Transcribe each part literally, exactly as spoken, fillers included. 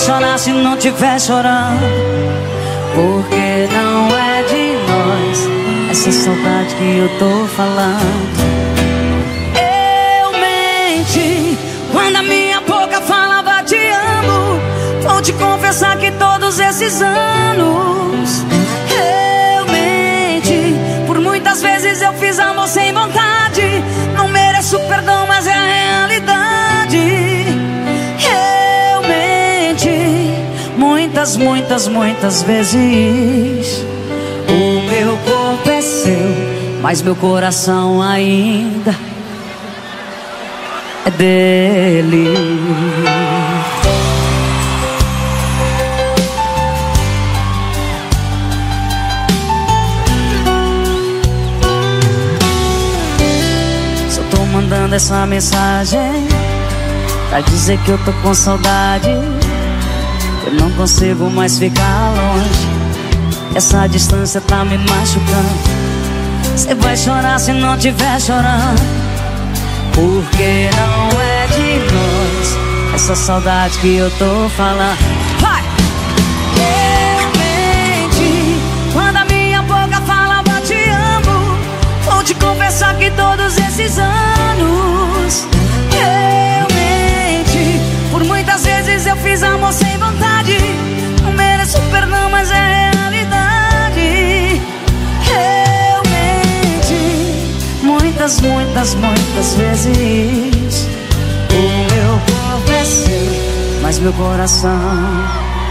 chorar se não tiver chorando, porque não é de nós essa saudade que eu tô falando. Eu menti quando a minha boca falava te amo. Vou te confessar que todos esses anos eu menti. Por muitas vezes eu fiz amor sem vontade. Não mereço perdão, mas é a realidade. Eu menti muitas, muitas, muitas vezes. O meu corpo é seu, mas meu coração ainda é dele. Só tô mandando essa mensagem pra dizer que eu tô com saudade. Eu não consigo mais ficar longe. Essa distância tá me machucando. Cê vai chorar se não tiver chorando, porque não é de nós essa saudade que eu tô falando. Vai! Eu menti quando a minha boca falava te amo. Vou te confessar que todos esses anos eu menti. Por muitas vezes eu fiz amor sem vontade. Não mereço perdão, mas é realidade. Eu menti muitas, muitas, muitas vezes. O meu corpo é seu, mas meu coração.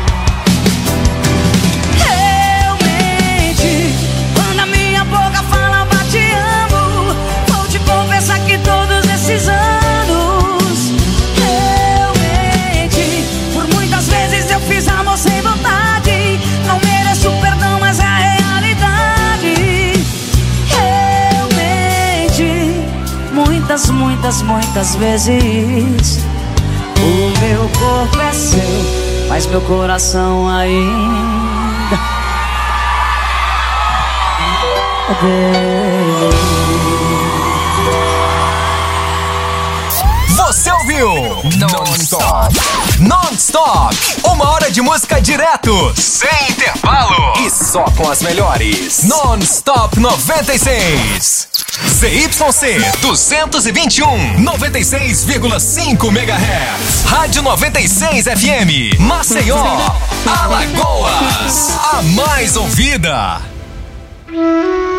Eu menti quando a minha boca falava te amo. Vou te confessar que todos esses anos eu menti. Por muitas vezes eu fiz amor sem vontade. Não mereço perdão, mas é a realidade. Eu menti muitas, muitas, muitas vezes. O meu corpo é seu, mas meu coração ainda é dele. Você ouviu Non-Stop. Non-Stop. Uma hora de música direto, sem intervalo e só com as melhores. Non-Stop noventa e seis. Z Y C duzentos e vinte e um, noventa e seis vírgula cinco megahertz. Rádio noventa e seis F M. Maceió, Alagoas. A mais ouvida.